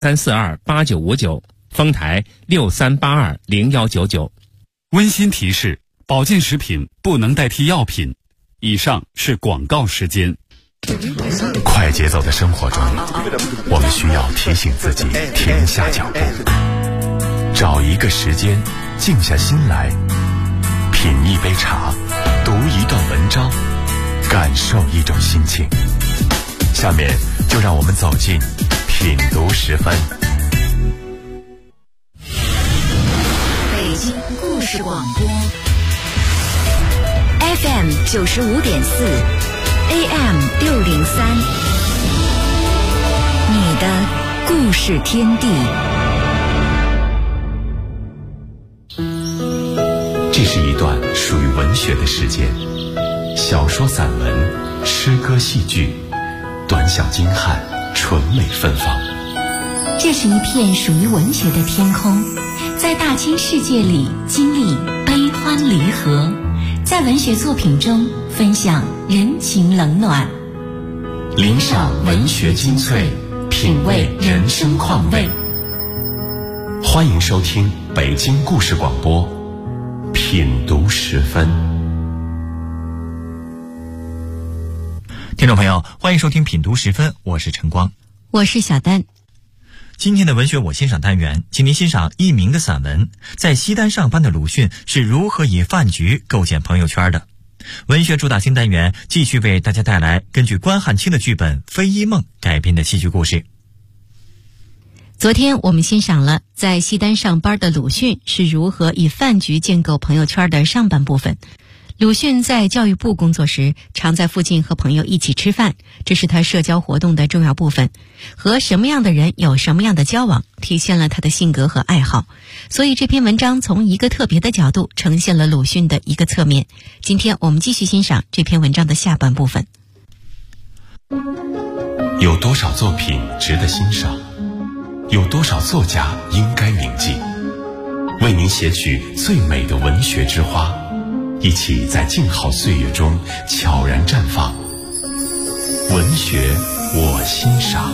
3428959，丰台63820199。 温馨提示：保健食品不能代替药品。以上是广告时间。 快节奏的生活中，我们需要提醒自己停下脚步，找一个时间，静下心来，品一杯茶，读一段文章，感受一种心情。下面就让我们走进品读10分。 北京故事广播 FM 95.4 AM 603，你的故事天地。 这是一段属于文学的时间，小说、散文、诗歌、戏剧，短小精悍，纯美芬芳。 这是一片属于文学的天空，在大千世界里经历悲欢离合，在文学作品中分享人情冷暖， 领赏文学精粹，品味人生况味。欢迎收听北京故事广播品读10分。 听众朋友，欢迎收听品读10分，我是晨光， 我是小丹。 今天的文学我欣赏单元，请您欣赏佚名的散文《在西单上班的鲁迅是如何以饭局构建朋友圈的》。文学主打新单元继续为大家带来根据关汉卿的剧本《非一梦》改编的戏剧故事。 昨天我们欣赏了在西单上班的鲁迅是如何以饭局建构朋友圈的上半部分。鲁迅在教育部工作时，常在附近和朋友一起吃饭，这是他社交活动的重要部分。和什么样的人有什么样的交往，体现了他的性格和爱好。所以这篇文章从一个特别的角度呈现了鲁迅的一个侧面。今天我们继续欣赏这篇文章的下半部分。 有多少作品值得欣赏？有多少作家应该铭记？为您写取最美的文学之花，一起在静好岁月中悄然绽放。文学我欣赏。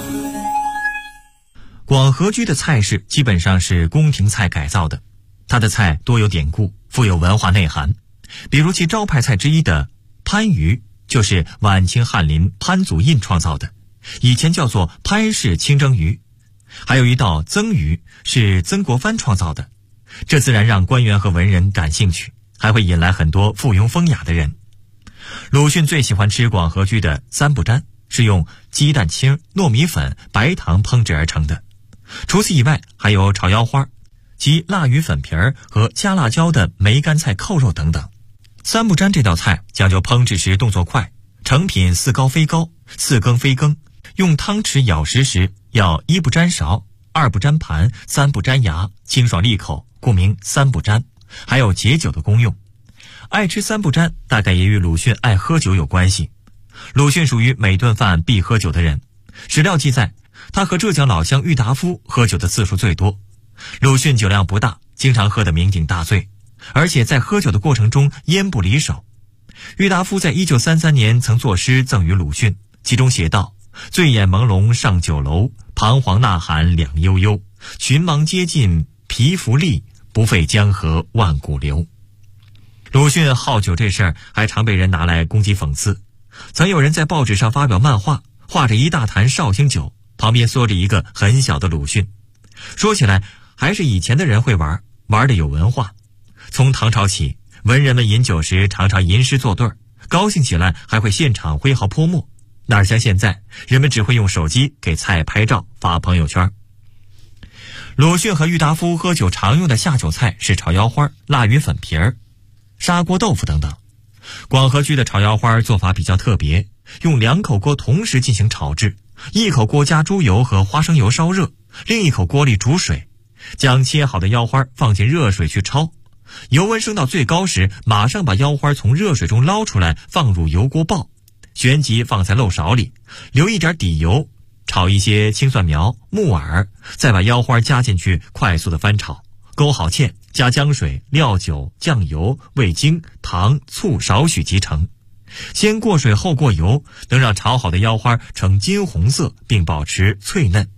广和居的菜式基本上是宫廷菜改造的，他的菜多有典故，富有文化内涵。比如其招牌菜之一的番禺，就是晚清翰林潘祖印创造的，以前叫做潘氏清蒸鱼。还有一道曾鱼是曾国藩创造的，这自然让官员和文人感兴趣，还会引来很多附庸风雅的人。鲁迅最喜欢吃广和居的三不沾，是用鸡蛋清、糯米粉、白糖烹制而成的。除此以外，还有炒腰花及辣鱼粉皮儿和加辣椒的梅干菜扣肉等等。三不沾这道菜讲究烹制时动作快，成品似高非高，似羹非羹，用汤匙舀食时要一不沾勺，二不沾盘，三不沾牙，清爽利口，故名三不沾，还有解酒的功用。爱吃三不沾大概也与鲁迅爱喝酒有关系。鲁迅属于每顿饭必喝酒的人，史料记载他和浙江老乡郁达夫喝酒的次数最多。鲁迅酒量不大，经常喝得酩酊大醉，而且在喝酒的过程中烟不离手。郁达夫在1933年曾作诗赠予鲁迅，其中写道：醉眼朦胧上酒楼，彷徨呐喊两悠悠，群盲接近皮肤力，不费江河万古流。鲁迅好酒这事儿还常被人拿来攻击讽刺。曾有人在报纸上发表漫画，画着一大坛绍兴酒，旁边缩着一个很小的鲁迅。说起来还是以前的人会玩，玩的有文化。从唐朝起，文人们饮酒时常常吟诗作对，高兴起来还会现场挥毫泼墨，哪像现在人们只会用手机给菜拍照发朋友圈。鲁迅和郁达夫喝酒常用的下酒菜是炒腰花、辣鱼粉皮儿、砂锅豆腐等等。广和居的炒腰花做法比较特别，用2口锅同时进行炒制，一口锅加猪油和花生油烧热，另一口锅里煮水，将切好的腰花放进热水去焯，油温升到最高时，马上把腰花从热水中捞出来，放入油锅爆，旋即放在漏勺里，留一点底油，炒一些青蒜苗、木耳，再把腰花加进去，快速的翻炒，勾好芡，加姜水、料酒、酱油、味精、糖、醋少许即成。先过水后过油，能让炒好的腰花呈金红色并保持脆嫩。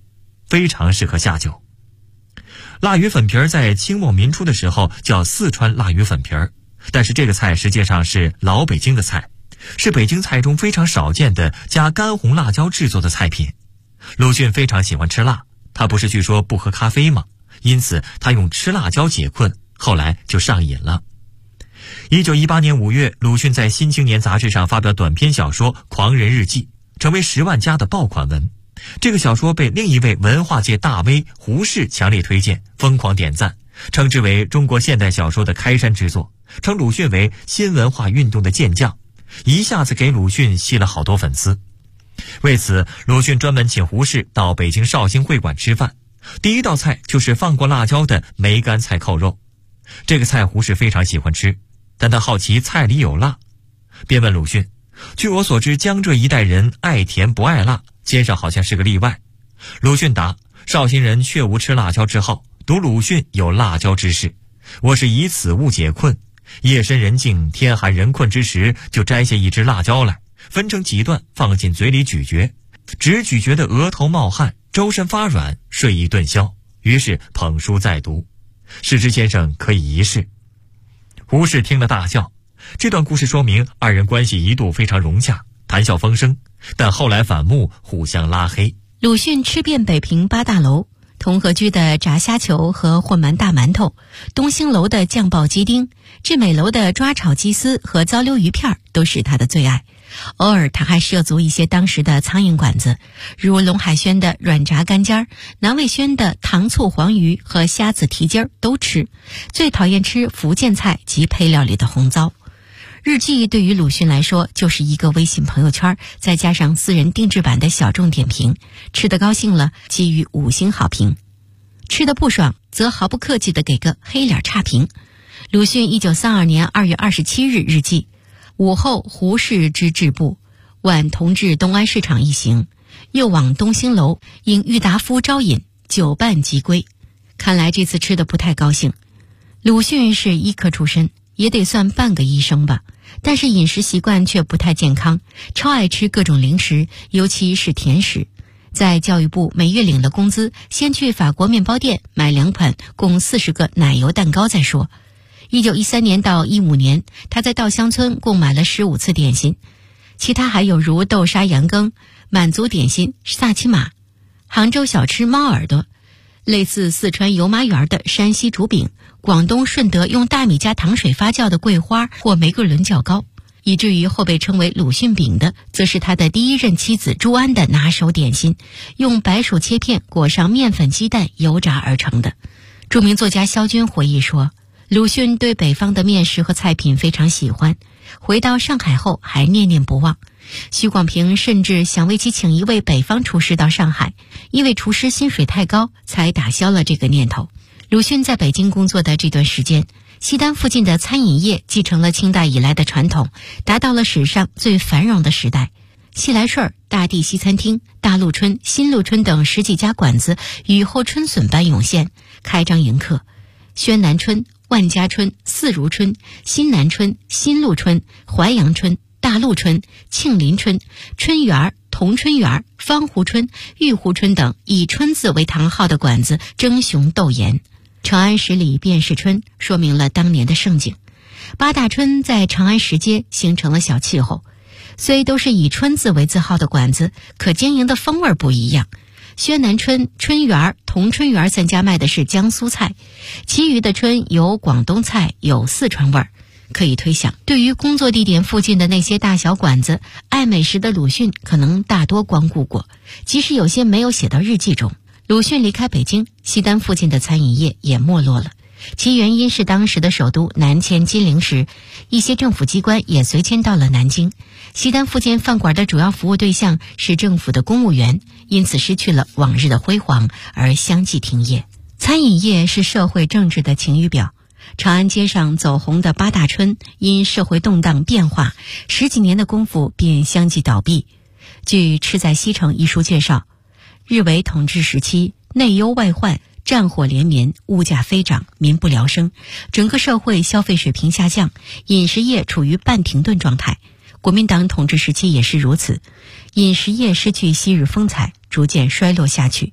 非常适合下酒。腊鱼粉皮儿在清末民初的时候叫四川腊鱼粉皮儿，但是这个菜实际上是老北京的菜，是北京菜中非常少见的加干红辣椒制作的菜品。鲁迅非常喜欢吃辣，他不是据说不喝咖啡吗？因此他用吃辣椒解困，后来就上瘾了。1918年5月，鲁迅在《新青年》杂志上发表短篇小说《狂人日记》，成为10万加的爆款文。这个小说被另一位文化界大 V 胡适强烈推荐，疯狂点赞，称之为中国现代小说的开山之作，称鲁迅为新文化运动的健将，一下子给鲁迅吸了好多粉丝。为此，鲁迅专门请胡适到北京绍兴会馆吃饭，第一道菜就是放过辣椒的梅干菜扣肉。这个菜胡适非常喜欢吃，但他好奇菜里有辣，便问鲁迅：据我所知，江浙一带人爱甜不爱辣，先生好像是个例外。鲁迅答：绍兴人确无吃辣椒之好，独鲁迅有辣椒之事。我是以此物解困，夜深人静天寒人困之时，就摘下一只辣椒来，分成几段放进嘴里咀嚼，只咀嚼的额头冒汗，周身发软，睡意顿消。于是捧书再读，世之先生可以一试。胡适听了大笑。这段故事说明二人关系一度非常融洽，谈笑风生，但后来反目，互相拉黑。 鲁迅吃遍北平八大楼，同和居的炸虾球和混馒大馒头，东兴楼的酱爆鸡丁，致美楼的抓炒鸡丝和糟溜鱼片都是他的最爱。偶尔他还涉足一些当时的苍蝇馆子，如龙海轩的软炸干尖儿，南味轩的糖醋黄鱼和虾子蹄筋儿都吃，最讨厌吃福建菜及配料里的红糟。日记对于鲁迅来说就是一个微信朋友圈，再加上私人定制版的小众点评，吃得高兴了给予5星好评，吃得不爽则毫不客气地给个黑脸差评。鲁迅1932年2月27日日记：午后胡适之制部，晚同至东安市场一行，又往东兴楼，应郁达夫招引，酒半即归。看来这次吃得不太高兴。鲁迅是医科出身，也得算半个医生吧，但是饮食习惯却不太健康，超爱吃各种零食，尤其是甜食。在教育部每月领了工资，先去法国面包店买2款共40个奶油蛋糕再说。1913年到15年，他在稻香村共买了15次点心，其他还有如豆沙羊羹、满族点心萨其马、杭州小吃猫耳朵，类似四川油麻园的山西竹饼，广东顺德用大米加糖水发酵的桂花或玫瑰轮角糕，以至于后被称为鲁迅饼的，则是他的第一任妻子朱安的拿手点心，用白薯切片裹上面粉鸡蛋油炸而成的。著名作家萧军回忆说，鲁迅对北方的面食和菜品非常喜欢，回到上海后还念念不忘。许广平甚至想为其请一位北方厨师到上海，因为厨师薪水太高，才打消了这个念头。鲁迅在北京工作的这段时间，西单附近的餐饮业继承了清代以来的传统，达到了史上最繁荣的时代。西来顺、大地西餐厅、大陆春、新陆春等10几家馆子雨后春笋般涌现，开张迎客。宣南春、万家春、四如春、新南春、新陆春、淮阳春、大陆春、庆林春、春园、同春园、方湖春、玉湖春等以春字为堂号的馆子争雄斗妍。长安十里便是春，说明了当年的盛景。八大春在长安十街形成了小气候，虽都是以春字为字号的馆子，可经营的风味不一样。宣南春、春园、同春园3家卖的是江苏菜，其余的春有广东菜，有四川味儿。可以推想，对于工作地点附近的那些大小馆子，爱美食的鲁迅可能大多光顾过，即使有些没有写到日记中。鲁迅离开北京，西单附近的餐饮业也没落了，其原因是当时的首都南迁金陵时，一些政府机关也随迁到了南京。西单附近饭馆的主要服务对象是政府的公务员，因此失去了往日的辉煌，而相继停业。餐饮业是社会政治的晴雨表，长安街上走红的八大春因社会动荡变化，10几年的功夫便相继倒闭。据《吃在西城》一书介绍，日伪统治时期，内忧外患，战火连绵，物价飞涨，民不聊生，整个社会消费水平下降，饮食业处于半停顿状态。国民党统治时期也是如此，饮食业失去昔日风采，逐渐衰落下去。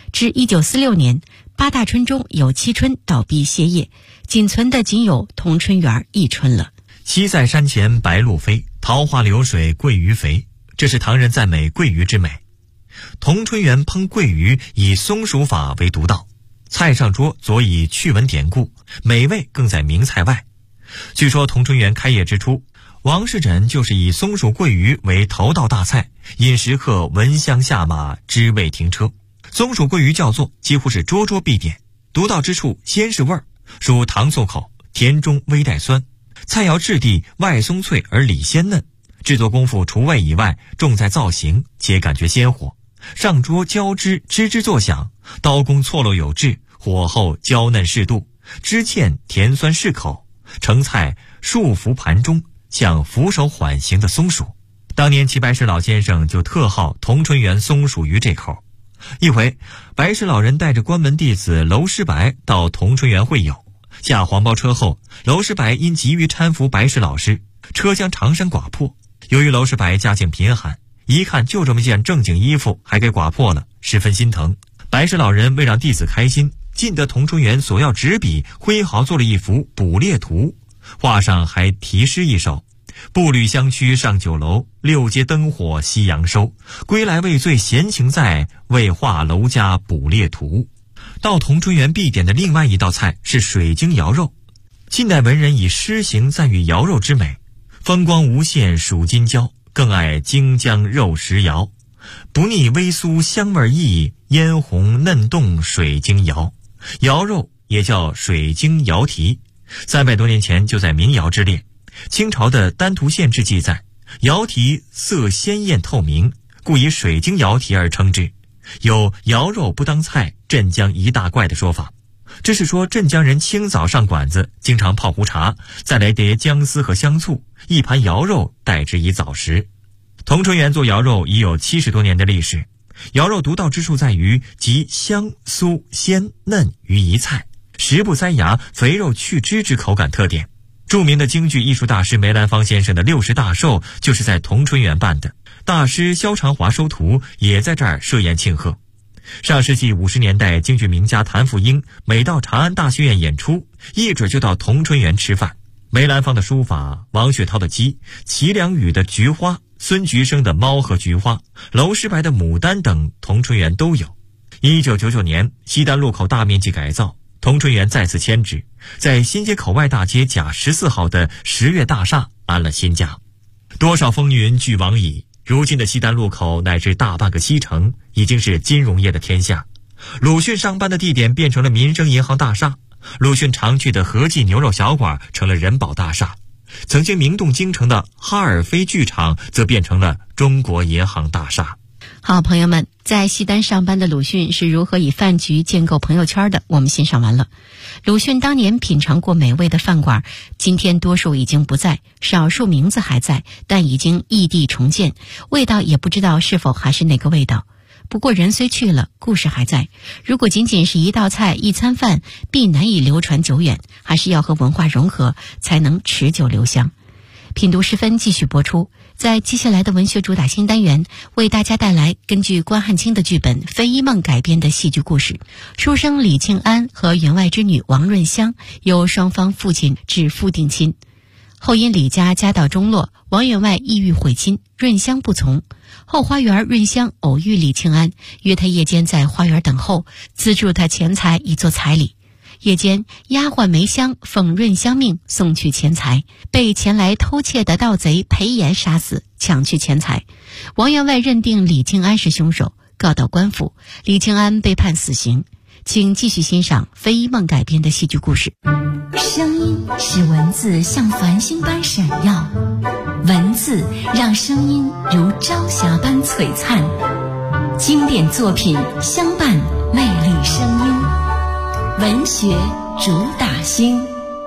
至1946年，8大村中有7村倒闭歇业，仅存的仅有同春园1村了。 西塞山前白鹭飞，桃花流水鳜鱼肥，这是唐人赞美鳜鱼之美。同春园烹鳜鱼以松鼠法为独到，菜上桌佐以趣闻典故，美味更在名菜外。据说同春园开业之初，王世贞就是以松鼠鳜鱼为头道大菜，饮食客闻香下马，知味停车。松鼠鳜鱼叫做几乎是桌桌必点，独到之处先是味儿，属糖醋口，甜中微带酸。菜肴质地外松脆而里鲜嫩，制作功夫除味以外，重在造型，且感觉鲜活。上桌浇汁吱吱作响，刀工错落有致，火候娇嫩适度，汁芡甜酸适口。盛菜束缚盘中，像俯首缓行的松鼠。当年齐白石老先生就特好同春园松鼠鱼这口。一回，白石老人带着关门弟子娄师白到同春园会友，下黄包车后，娄师白因急于搀扶白石老师，车将长衫刮破。由于娄师白家境贫寒，一看就这么件正经衣服还给刮破了，十分心疼。白石老人为让弟子开心，进得同春园所要纸笔，挥毫做了一幅捕猎图，画上还题诗一首：步履相趋上酒楼，6街灯火夕阳收。归来未醉闲情在，为画楼家捕猎图。到同春园必点的另外一道菜是水晶肴肉。近代文人以诗行赞誉肴肉之美，风光无限数今郊，更爱京江肉食肴。不腻微酥香味溢，嫣红嫩冻水晶肴。肴肉也叫水晶肴题，300多年前就在民谣之列。清朝的丹徒县志记载，肴题色鲜艳透明，故以水晶肴题而称之。有肴肉不当菜，镇江一大怪的说法。这是说镇江人清早上馆子，经常泡壶茶，再来碟姜丝和香醋，一盘肴肉代之以早食。同春园做肴肉已有70多年的历史。肴肉独到之处在于集香酥鲜嫩于一菜，食不塞牙，肥肉去脂之口感特点。著名的京剧艺术大师梅兰芳先生的60大寿就是在同春园办的，大师萧长华收徒也在这儿设宴庆贺。上世纪50年代，京剧名家谭富英每到长安大剧院演出，一准就到同春园吃饭。梅兰芳的书法，王雪涛的鸡，齐良宇的菊花，孙菊生的猫和菊花，娄师白的牡丹等，同春园都有。1999年，西单路口大面积改造，同春园再次迁址，在新街口外大街甲14号的10月大厦安了新家。多少风云俱往矣，如今的西单路口乃至大半个西城已经是金融业的天下。鲁迅上班的地点变成了民生银行大厦，鲁迅常去的和记牛肉小馆成了人保大厦，曾经名动京城的哈尔菲剧场则变成了中国银行大厦。 好，朋友们，在西单上班的鲁迅是如何以饭局建构朋友圈的，我们欣赏完了。鲁迅当年品尝过美味的饭馆，今天多数已经不在，少数名字还在，但已经异地重建，味道也不知道是否还是那个味道。不过人虽去了，故事还在。如果仅仅是一道菜一餐饭，必难以流传久远，还是要和文化融合，才能持久留香。品读时分继续播出，在接下来的文学主打新单元，为大家带来根据关汉卿的剧本《飞衣梦》改编的戏剧故事。书生李庆安和员外之女王润香由双方父亲指腹定亲，后因李家家道中落，王员外意欲悔亲，润香不从。后花园润香偶遇李庆安，约他夜间在花园等候，资助他钱财以作彩礼。夜间，丫鬟梅香奉润香命送去钱财，被前来偷窃的盗贼裴炎杀死，抢去钱财。王员外认定李庆安是凶手，告到官府，李庆安被判死刑。请继续欣赏《飞衣梦》改编的戏剧故事。 声音使文字像繁星般闪耀，文字让声音如朝霞般璀璨。经典作品相伴魅力声音，文学主打星。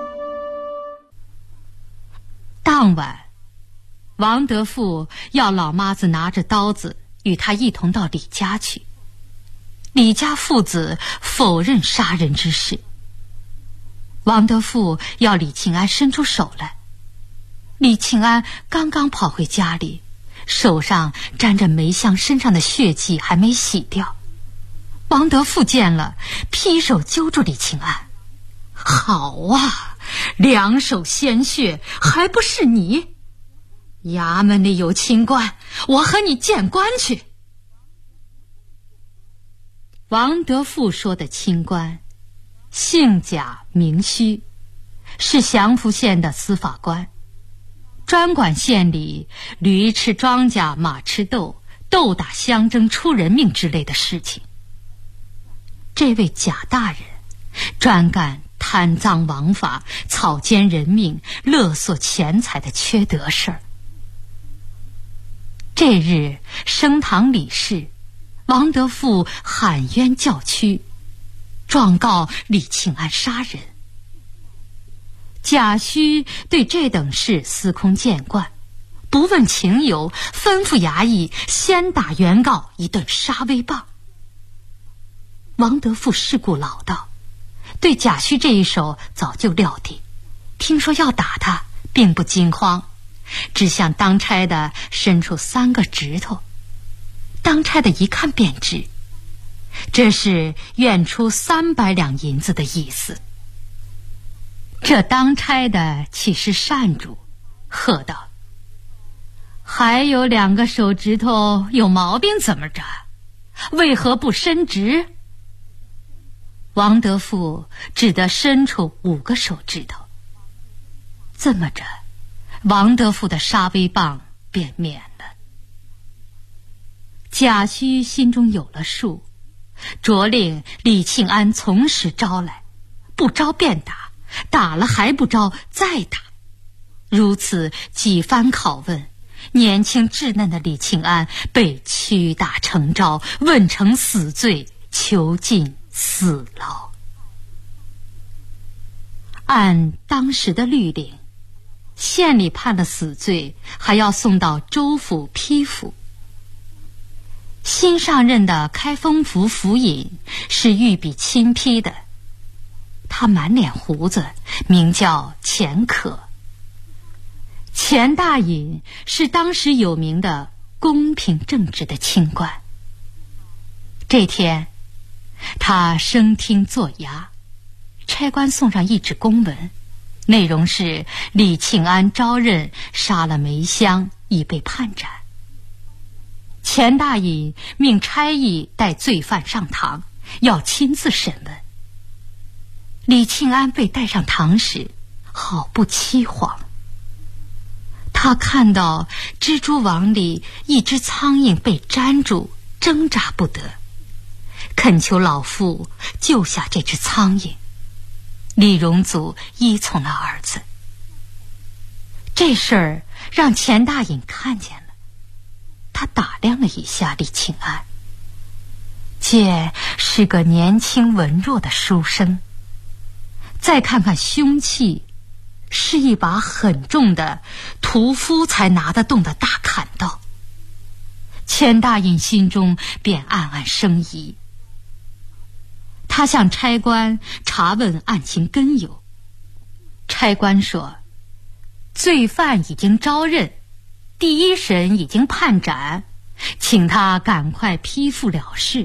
当晚，王德富要老妈子拿着刀子与他一同到李家去。李家父子否认杀人之事。王德富要李庆安伸出手来，李庆安刚刚跑回家里，手上沾着梅香身上的血迹还没洗掉。 王德富见了，劈手揪住李庆安。好啊，两手鲜血，还不是你？衙门里有清官，我和你见官去。王德富说的清官，姓贾名虚，是祥符县的司法官，专管县里驴吃庄稼马吃豆，斗打相争出人命之类的事情。这位贾大人专干贪赃枉法、草菅人命、勒索钱财的缺德事儿。这日升堂理事，王德富喊冤叫屈，状告李庆安杀人。贾诩对这等事司空见惯，不问情由，吩咐衙役先打原告一顿杀威棒。王德富世故老道，对贾诩这一手早就料定，听说要打他，并不惊慌，只向当差的伸出3个指头。当差的一看便知，这是愿出300两银子的意思。这当差的岂是善主，喝道：还有2个手指头有毛病怎么着？为何不伸直？王德富只得伸出5个手指头。这么着，王德富的杀威棒便免了。贾诩心中有了数，着令李庆安从实招来，不招便打，打了还不招再打。如此几番拷问，年轻稚嫩的李庆安被屈打成招，问成死罪，囚禁死牢。按当时的律令，县里判了死罪，还要送到州府批复。新上任的开封府府尹是御笔亲批的，他满脸胡子，名叫钱可。钱大尹是当时有名的公平正直的清官。这天他升厅作衙，差官送上一纸公文，内容是李庆安招认杀了梅香，已被判斩。钱大尹命差役带罪犯上堂，要亲自审问。李庆安被带上堂时，好不凄惶。他看到蜘蛛网里一只苍蝇被粘住，挣扎不得，恳求老父救下这只苍蝇。李荣祖依从了儿子。这事儿让钱大尹看见了，他打量了一下李庆安，见是个年轻文弱的书生，再看看凶器，是一把很重的屠夫才拿得动的大砍刀。钱大尹心中便暗暗生疑。他向差官查问案情根由，差官说，罪犯已经招认，第1审已经判斩，请他赶快批复了事。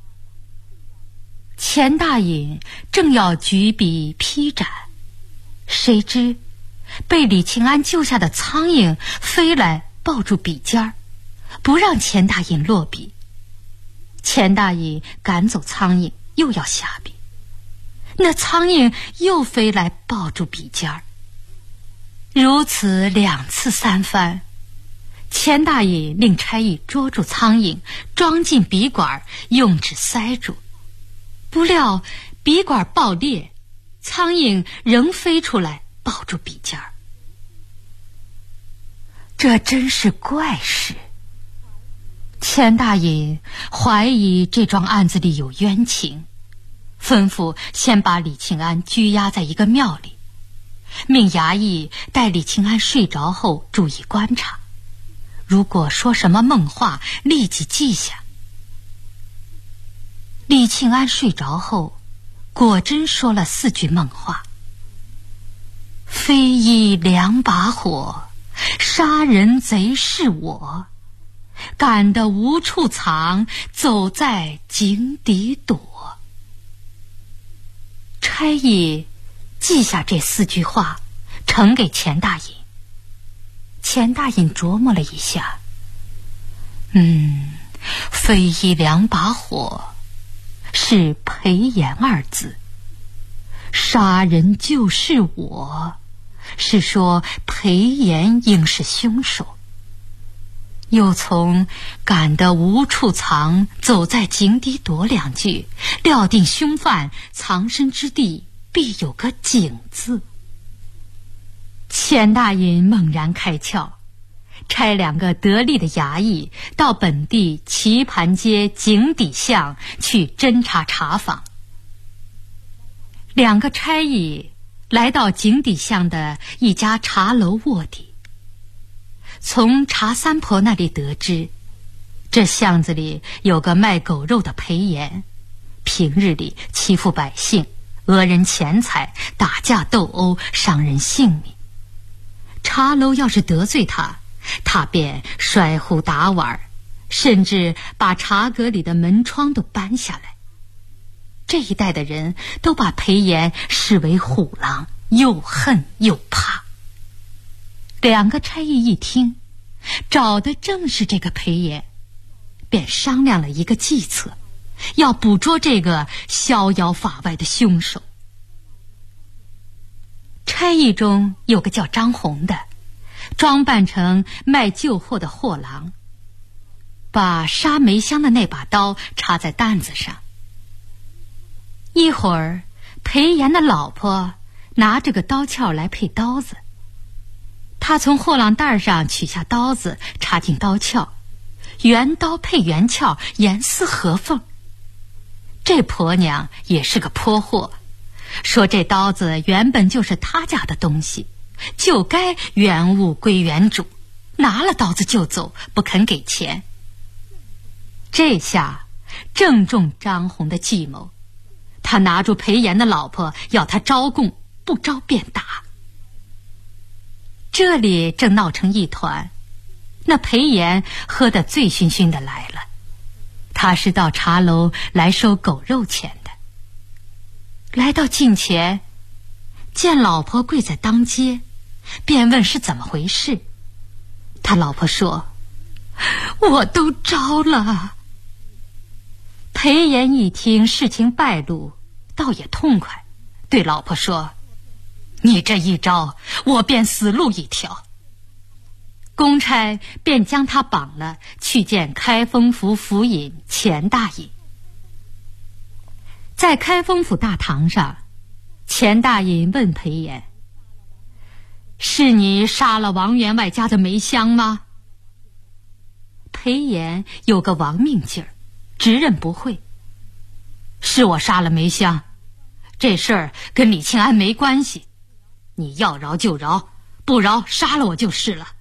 钱大尹正要举笔批斩，谁知被李庆安救下的苍蝇飞来抱住笔尖儿，不让钱大尹落笔。钱大尹赶走苍蝇，又要下笔，那苍蝇又飞来抱住笔尖儿。如此2次3番，钱大尹令差役捉住苍蝇，装进笔管，用纸塞住。不料笔管爆裂，苍蝇仍飞出来抱住笔尖儿。这真是怪事。钱大尹怀疑这桩案子里有冤情，吩咐先把李庆安拘押在一个庙里，命衙役待李庆安睡着后注意观察，如果说什么梦话，立即记下。李庆安睡着后，果真说了4句梦话：非依2把火，杀人贼是我， 赶得无处藏，走在井底躲。差役记下这4句话，呈给钱大隐。钱大隐琢磨了一下，非一2把火，是裴炎2字。杀人就是我，是说裴炎应是凶手。又从赶得无处藏，走在井底躲2句，料定凶犯藏身之地必有个井字。钱大隐猛然开窍，差2个得力的衙役到本地棋盘街井底巷去侦查查访。2个差役来到井底巷的一家茶楼卧底，从茶三婆那里得知，这巷子里有个卖狗肉的裴炎，平日里欺负百姓，讹人钱财，打架斗殴，伤人性命。茶楼要是得罪他，他便摔壶打碗，甚至把茶阁里的门窗都搬下来。这一带的人都把裴炎视为虎狼，又恨又怕。2个差役一听，找的正是这个裴炎，便商量了一个计策，要捕捉这个逍遥法外的凶手。差役中有个叫张红的，装扮成卖旧货的货郎，把杀梅香的那把刀插在担子上。一会儿，裴炎的老婆拿着个刀鞘来配刀子，他从货郎袋上取下刀子，插进刀鞘，原刀配原鞘，严丝合缝。这婆娘也是个泼货，说这刀子原本就是他家的东西，就该原物归原主，拿了刀子就走，不肯给钱。这下正中张红的计谋，他拿住裴炎的老婆，要他招供，不招便打。这里正闹成一团，那裴炎喝得醉醺醺的来了，他是到茶楼来收狗肉钱的。来到近前，见老婆跪在当街，便问是怎么回事。他老婆说：“我都招了。”裴炎一听事情败露，倒也痛快，对老婆说：“你这一招，我便死路一条。”公差便将他绑了，去见开封府府尹钱大隐。在开封府大堂上，钱大隐问裴炎：“是你杀了王员外家的梅香吗？”裴炎有个亡命劲儿，直认不讳：“是我杀了梅香，这事儿跟李庆安没关系，你要饶就饶，不饶杀了我就是了。”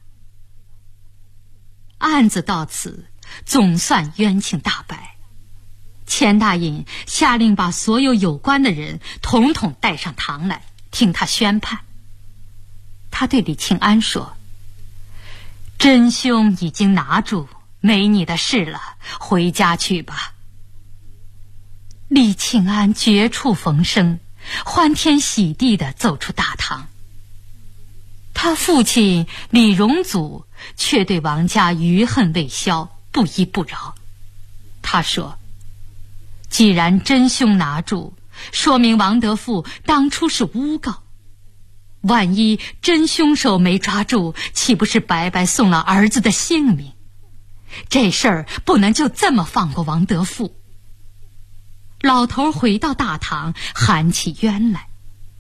案子到此总算冤情大白。钱大隐下令把所有有关的人统统带上堂来，听他宣判。他对李庆安说：“真凶已经拿住，没你的事了，回家去吧。”李庆安绝处逢生，欢天喜地地走出大堂。他父亲李荣祖却对王家余恨未消，不依不饶。他说：“既然真凶拿住，说明王德富当初是诬告，万一真凶手没抓住，岂不是白白送了儿子的性命？这事儿不能就这么放过王德富。”老头回到大堂，喊起冤来。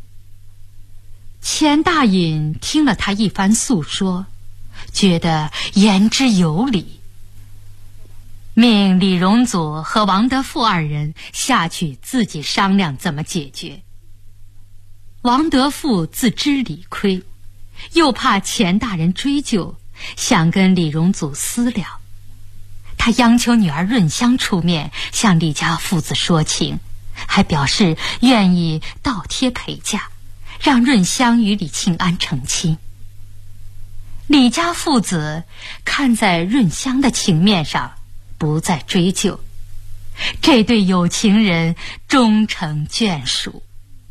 钱大隐听了他一番诉说，觉得言之有理，命李荣祖和王德富2人下去自己商量怎么解决。王德富自知理亏，又怕钱大人追究，想跟李荣祖私了。他央求女儿润香出面向李家父子说情，还表示愿意倒贴陪嫁，让润香与李庆安成亲。 李家父子看在润香的情面上，不再追究。这对有情人终成眷属。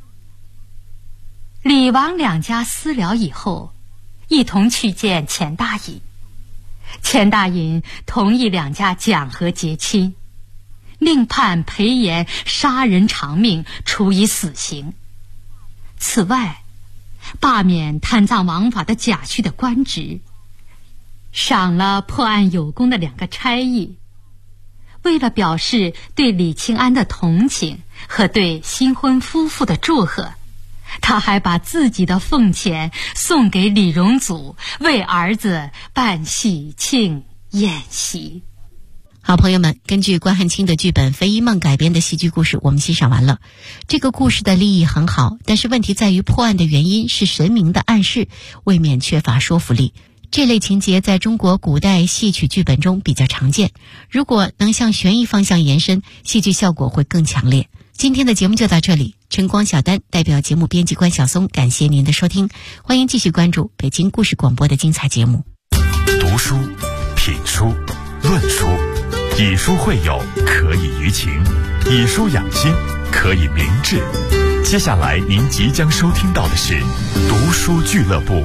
李王两家私了以后，一同去见钱大隐。钱大隐同意两家讲和结亲，另判裴炎杀人偿命，处以死刑。此外，罢免贪赃枉法的贾诩的官职，赏了破案有功的2个差役。为了表示对李庆安的同情和对新婚夫妇的祝贺，他还把自己的俸钱送给李荣祖，为儿子办喜庆宴席。 好朋友们，根据关汉卿的剧本《肥一梦》改编的戏剧故事我们欣赏完了。这个故事的立意很好，但是问题在于破案的原因是神明的暗示，未免缺乏说服力。这类情节在中国古代戏曲剧本中比较常见，如果能向悬疑方向延伸，戏剧效果会更强烈。今天的节目就到这里，晨光小丹代表节目编辑关晓松，感谢您的收听，欢迎继续关注北京故事广播的精彩节目。 读书、品书、论书，以书会友，可以娱情；以书养心，可以明志。接下来您即将收听到的是读书俱乐部。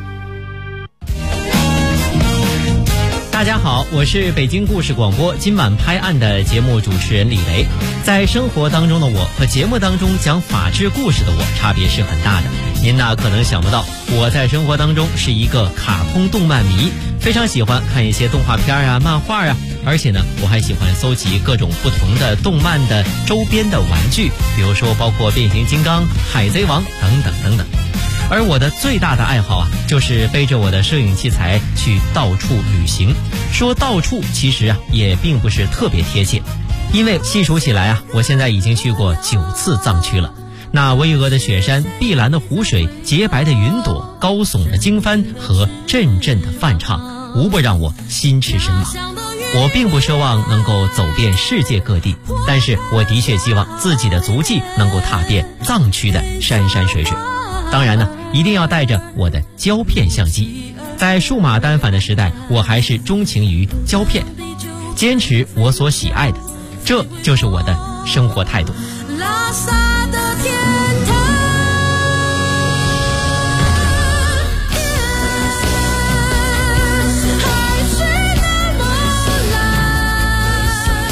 大家好，我是北京故事广播今晚拍案的节目主持人李雷。在生活当中的我和节目当中讲法治故事的我差别是很大的。您呢可能想不到，我在生活当中是一个卡通动漫迷，非常喜欢看一些动画片啊、漫画啊，而且呢我还喜欢搜集各种不同的动漫的周边的玩具，比如说包括变形金刚、海贼王等等等等。而我的最大的爱好啊，就是背着我的摄影器材去到处旅行。说到处其实啊也并不是特别贴切，因为细数起来啊，我现在已经去过9次藏区了。那巍峨的雪山、碧蓝的湖水、洁白的云朵、高耸的经幡和阵阵的梵唱，无不让我心驰神往。我并不奢望能够走遍世界各地，但是我的确希望自己的足迹能够踏遍藏区的山山水水。当然呢，一定要带着我的胶片相机。在数码单反的时代，我还是钟情于胶片，坚持我所喜爱的，这就是我的生活态度。 拉萨的天堂，还是那么蓝。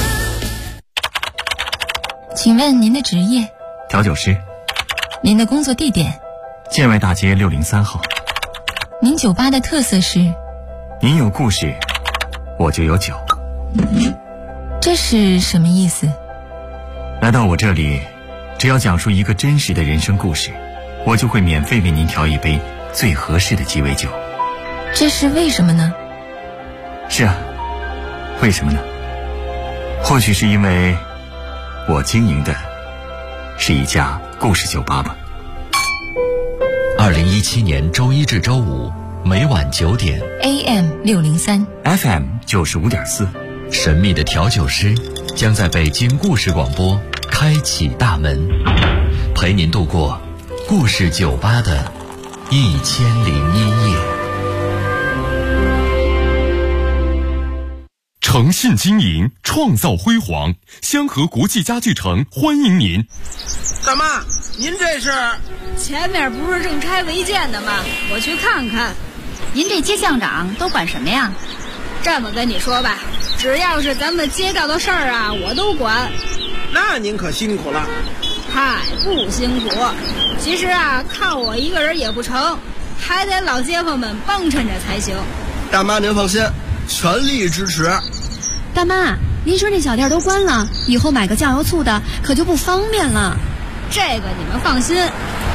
请问您的职业？ 调酒师。 您的工作地点？ 建外大街603号。 您酒吧的特色是？ 您有故事，我就有酒。 这是什么意思？ 来到我这里，只要讲述一个真实的人生故事，我就会免费为您调一杯最合适的鸡尾酒。 这是为什么呢？ 是啊，为什么呢？或许是因为我经营的是一家故事酒吧吧。 2017年周一至周五每晚9点 AM 603 FM 95.4， 神秘的调酒师将在北京故事广播开启大门，陪您度过故事酒吧的1001夜。诚信经营，创造辉煌，香河国际家具城欢迎您。 大妈，您这是？ 前面不是正拆违建的吗？我去看看。 您这街巷长都管什么呀？ 这么跟你说吧，只要是咱们街道的事儿啊，我都管。 那您可辛苦了。 嗨，不辛苦。其实啊，靠我一个人也不成，还得老街坊们帮衬着才行。 大妈您放心，全力支持。 大妈，您说这小店都关了，以后买个酱油醋的可就不方便了。 这个你们放心，